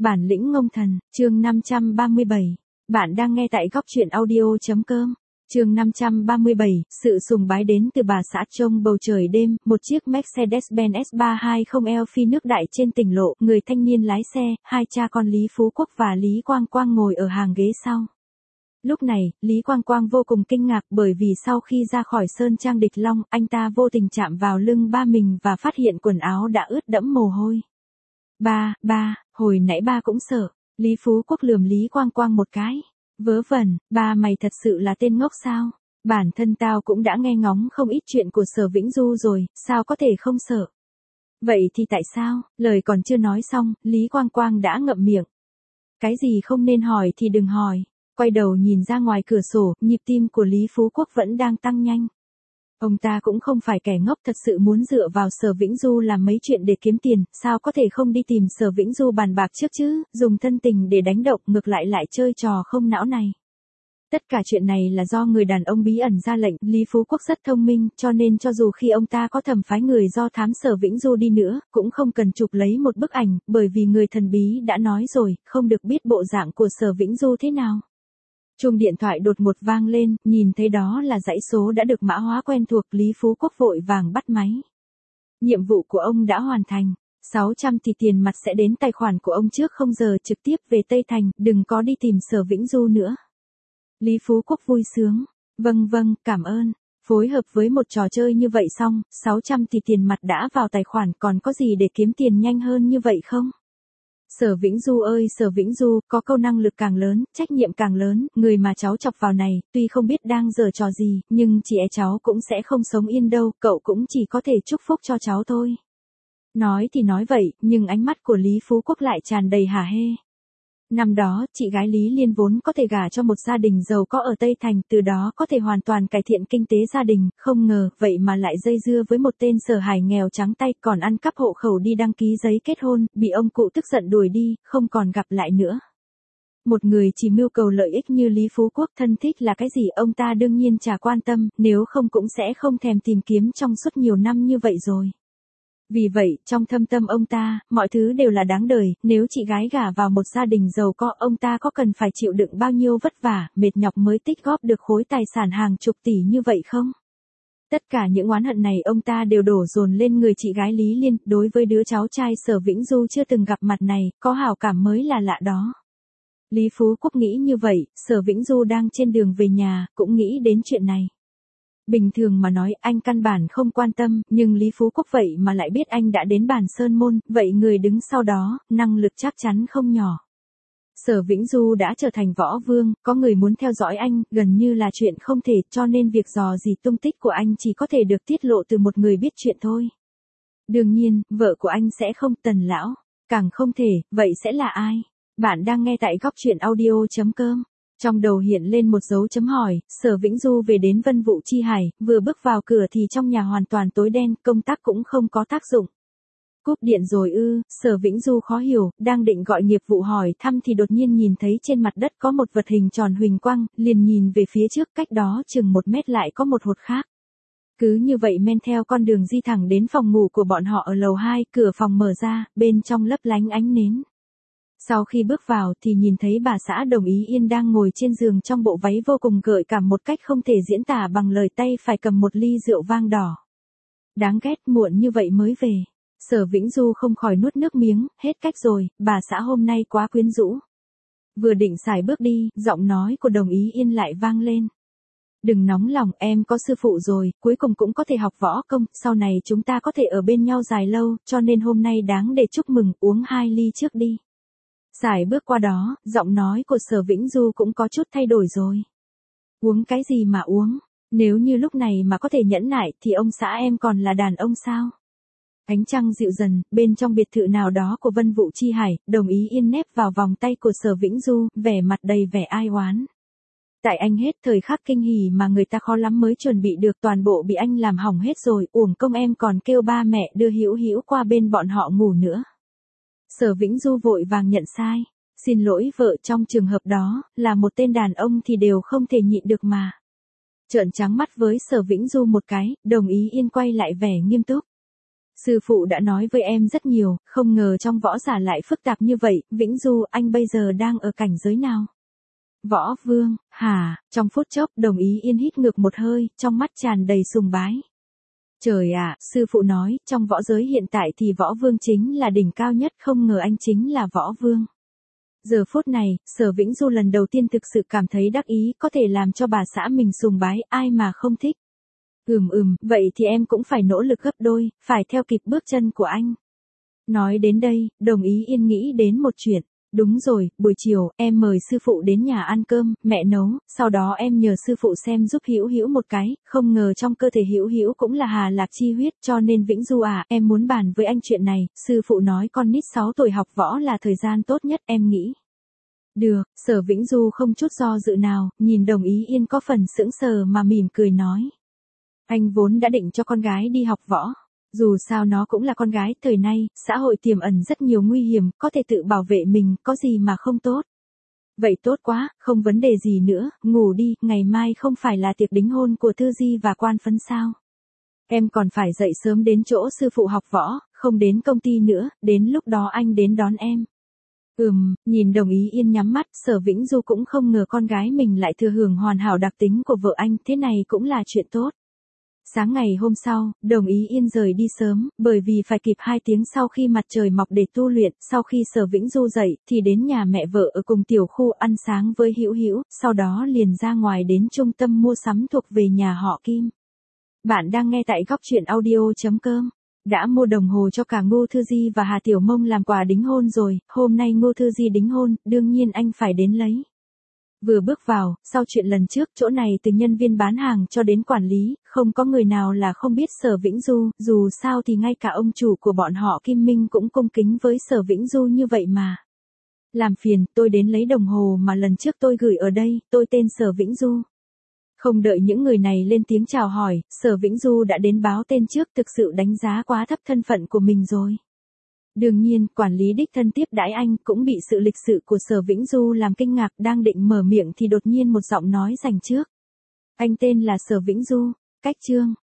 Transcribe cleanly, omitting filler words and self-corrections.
Bản lĩnh ngông thần, chương 537. Bạn đang nghe tại góc truyện audio.com. Chương 537, sự sùng bái đến từ bà xã. Trông bầu trời đêm, một chiếc Mercedes-Benz S320L phi nước đại trên tỉnh lộ, người thanh niên lái xe, hai cha con Lý Phú Quốc và Lý Quang Quang ngồi ở hàng ghế sau. Lúc này, Lý Quang Quang vô cùng kinh ngạc bởi vì sau khi ra khỏi Sơn Trang Địch Long, anh ta vô tình chạm vào lưng ba mình và phát hiện quần áo đã ướt đẫm mồ hôi. Ba, hồi nãy ba cũng sợ. Lý Phú Quốc lườm Lý Quang Quang một cái. Vớ vẩn, ba mày thật sự là tên ngốc sao? Bản thân tao cũng đã nghe ngóng không ít chuyện của Sở Vĩnh Du rồi, sao có thể không sợ? Vậy thì tại sao? Lời còn chưa nói xong, Lý Quang Quang đã ngậm miệng. Cái gì không nên hỏi thì đừng hỏi. Quay đầu nhìn ra ngoài cửa sổ, nhịp tim của Lý Phú Quốc vẫn đang tăng nhanh. Ông ta cũng không phải kẻ ngốc, thật sự muốn dựa vào Sở Vĩnh Du làm mấy chuyện để kiếm tiền, sao có thể không đi tìm Sở Vĩnh Du bàn bạc trước chứ, dùng thân tình để đánh động, ngược lại lại chơi trò không não này. Tất cả chuyện này là do người đàn ông bí ẩn ra lệnh. Lý Phú Quốc rất thông minh, cho nên cho dù khi ông ta có thẩm phái người do thám Sở Vĩnh Du đi nữa, cũng không cần chụp lấy một bức ảnh, bởi vì người thần bí đã nói rồi, không được biết bộ dạng của Sở Vĩnh Du thế nào. Chuông điện thoại đột ngột vang lên, nhìn thấy đó là dãy số đã được mã hóa quen thuộc. Lý Phú Quốc vội vàng bắt máy. Nhiệm vụ của ông đã hoàn thành. 600 thì tiền mặt sẽ đến tài khoản của ông trước 0 giờ, trực tiếp về Tây Thành, đừng có đi tìm Sở Vĩnh Du nữa. Lý Phú Quốc vui sướng. Vâng, cảm ơn. Phối hợp với một trò chơi như vậy xong, 600 thì tiền mặt đã vào tài khoản, còn có gì để kiếm tiền nhanh hơn như vậy không? Sở Vĩnh Du ơi Sở Vĩnh Du, có câu năng lực càng lớn, trách nhiệm càng lớn, người mà cháu chọc vào này, tuy không biết đang giở trò gì, nhưng chị cháu cũng sẽ không sống yên đâu, cậu cũng chỉ có thể chúc phúc cho cháu thôi. Nói thì nói vậy, nhưng ánh mắt của Lý Phú Quốc lại tràn đầy hả hê. Năm đó, chị gái Lý Liên vốn có thể gả cho một gia đình giàu có ở Tây Thành, từ đó có thể hoàn toàn cải thiện kinh tế gia đình, không ngờ, vậy mà lại dây dưa với một tên Sở Hải nghèo trắng tay, còn ăn cắp hộ khẩu đi đăng ký giấy kết hôn, bị ông cụ tức giận đuổi đi, không còn gặp lại nữa. Một người chỉ mưu cầu lợi ích như Lý Phú Quốc, thân thích là cái gì ông ta đương nhiên chả quan tâm, nếu không cũng sẽ không thèm tìm kiếm trong suốt nhiều năm như vậy rồi. Vì vậy, trong thâm tâm ông ta, mọi thứ đều là đáng đời, nếu chị gái gả vào một gia đình giàu có, ông ta có cần phải chịu đựng bao nhiêu vất vả, mệt nhọc mới tích góp được khối tài sản hàng chục tỷ như vậy không? Tất cả những oán hận này ông ta đều đổ dồn lên người chị gái Lý Liên, đối với đứa cháu trai Sở Vĩnh Du chưa từng gặp mặt này, có hảo cảm mới là lạ đó. Lý Phú Quốc nghĩ như vậy, Sở Vĩnh Du đang trên đường về nhà, cũng nghĩ đến chuyện này. Bình thường mà nói anh căn bản không quan tâm, nhưng Lý Phú Quốc vậy mà lại biết anh đã đến Bản Sơn Môn, vậy người đứng sau đó, năng lực chắc chắn không nhỏ. Sở Vĩnh Du đã trở thành võ vương, có người muốn theo dõi anh, gần như là chuyện không thể, cho nên việc dò dỉ tung tích của anh chỉ có thể được tiết lộ từ một người biết chuyện thôi. Đương nhiên, vợ của anh sẽ không, Tần lão, càng không thể, vậy sẽ là ai? Bạn đang nghe tại góc truyện audio.com. Trong đầu hiện lên một dấu chấm hỏi, Sở Vĩnh Du về đến Vân Vũ Chi Hải, vừa bước vào cửa thì trong nhà hoàn toàn tối đen, công tác cũng không có tác dụng. Cúp điện rồi ư? Sở Vĩnh Du khó hiểu, đang định gọi nghiệp vụ hỏi thăm thì đột nhiên nhìn thấy trên mặt đất có một vật hình tròn huỳnh quang, liền nhìn về phía trước, cách đó chừng 1 mét lại có một hột khác. Cứ như vậy men theo con đường di thẳng đến phòng ngủ của bọn họ ở lầu 2, cửa phòng mở ra, bên trong lấp lánh ánh nến. Sau khi bước vào thì nhìn thấy bà xã Đồng Ý Yên đang ngồi trên giường trong bộ váy vô cùng gợi cảm một cách không thể diễn tả bằng lời, tay phải cầm một ly rượu vang đỏ. Đáng ghét, muộn như vậy mới về. Sở Vĩnh Du không khỏi nuốt nước miếng, hết cách rồi, bà xã hôm nay quá quyến rũ. Vừa định xài bước đi, giọng nói của Đồng Ý Yên lại vang lên. Đừng nóng lòng, em có sư phụ rồi, cuối cùng cũng có thể học võ công, sau này chúng ta có thể ở bên nhau dài lâu, cho nên hôm nay đáng để chúc mừng, uống 2 ly trước đi. Xài bước qua đó, giọng nói của Sở Vĩnh Du cũng có chút thay đổi rồi. Uống cái gì mà uống? Nếu như lúc này mà có thể nhẫn nại thì ông xã em còn là đàn ông sao? Ánh trăng dịu dần, bên trong biệt thự nào đó của Vân Vũ Chi Hải, Đồng Ý Yên nép vào vòng tay của Sở Vĩnh Du, vẻ mặt đầy vẻ ai oán. Tại anh hết thời khắc kinh hỉ mà người ta khó lắm mới chuẩn bị được, toàn bộ bị anh làm hỏng hết rồi, uổng công em còn kêu ba mẹ đưa Hữu Hữu qua bên bọn họ ngủ nữa. Sở Vĩnh Du vội vàng nhận sai. Xin lỗi vợ, trong trường hợp đó, là một tên đàn ông thì đều không thể nhịn được mà. Trợn trắng mắt với Sở Vĩnh Du một cái, Đồng Ý Yên quay lại vẻ nghiêm túc. Sư phụ đã nói với em rất nhiều, không ngờ trong võ giả lại phức tạp như vậy, Vĩnh Du, anh bây giờ đang ở cảnh giới nào? Võ Vương, hả? Trong phút chốc, Đồng Ý Yên hít ngược một hơi, trong mắt tràn đầy sùng bái. Trời ạ, sư phụ nói, trong võ giới hiện tại thì Võ Vương chính là đỉnh cao nhất, không ngờ anh chính là Võ Vương. Giờ phút này, Sở Vĩnh Du lần đầu tiên thực sự cảm thấy đắc ý, có thể làm cho bà xã mình sùng bái, ai mà không thích. Vậy thì em cũng phải nỗ lực gấp đôi, phải theo kịp bước chân của anh. Nói đến đây, Đồng Ý Yên nghĩ đến một chuyện. Đúng rồi, buổi chiều, em mời sư phụ đến nhà ăn cơm, mẹ nấu, sau đó em nhờ sư phụ xem giúp Hữu Hữu một cái, không ngờ trong cơ thể Hữu Hữu cũng là Hà Lạc chi huyết, cho nên Vĩnh Du à, em muốn bàn với anh chuyện này, sư phụ nói con nít 6 tuổi học võ là thời gian tốt nhất, em nghĩ. Được, Sở Vĩnh Du không chút do dự nào, nhìn Đồng Ý Yên có phần sững sờ mà mỉm cười nói. Anh vốn đã định cho con gái đi học võ. Dù sao nó cũng là con gái, thời nay, xã hội tiềm ẩn rất nhiều nguy hiểm, có thể tự bảo vệ mình, có gì mà không tốt. Vậy tốt quá, không vấn đề gì nữa, ngủ đi, ngày mai không phải là tiệc đính hôn của Thư Di và Quan Phấn sao? Em còn phải dậy sớm đến chỗ sư phụ học võ, không đến công ty nữa, đến lúc đó anh đến đón em. Nhìn Đồng Ý Yên nhắm mắt, Sở Vĩnh Du cũng không ngờ con gái mình lại thừa hưởng hoàn hảo đặc tính của vợ anh, thế này cũng là chuyện tốt. Sáng ngày hôm sau, Đồng Ý Yên rời đi sớm, bởi vì phải kịp 2 tiếng sau khi mặt trời mọc để tu luyện, sau khi Sở Vĩnh Du dậy, thì đến nhà mẹ vợ ở cùng tiểu khu ăn sáng với Hữu Hữu, sau đó liền ra ngoài đến trung tâm mua sắm thuộc về nhà họ Kim. Bạn đang nghe tại góc truyện audio.com. Đã mua đồng hồ cho cả Ngô Thư Di và Hà Tiểu Mông làm quà đính hôn rồi, hôm nay Ngô Thư Di đính hôn, đương nhiên anh phải đến lấy. Vừa bước vào, sau chuyện lần trước, chỗ này từ nhân viên bán hàng cho đến quản lý, không có người nào là không biết Sở Vĩnh Du, dù sao thì ngay cả ông chủ của bọn họ Kim Minh cũng cung kính với Sở Vĩnh Du như vậy mà. Làm phiền, tôi đến lấy đồng hồ mà lần trước tôi gửi ở đây, tôi tên Sở Vĩnh Du. Không đợi những người này lên tiếng chào hỏi, Sở Vĩnh Du đã đến báo tên trước, thực sự đánh giá quá thấp thân phận của mình rồi. Đương nhiên, quản lý đích thân tiếp đãi anh cũng bị sự lịch sự của Sở Vĩnh Du làm kinh ngạc, đang định mở miệng thì đột nhiên một giọng nói giành trước. Anh tên là Sở Vĩnh Du, cách Trương.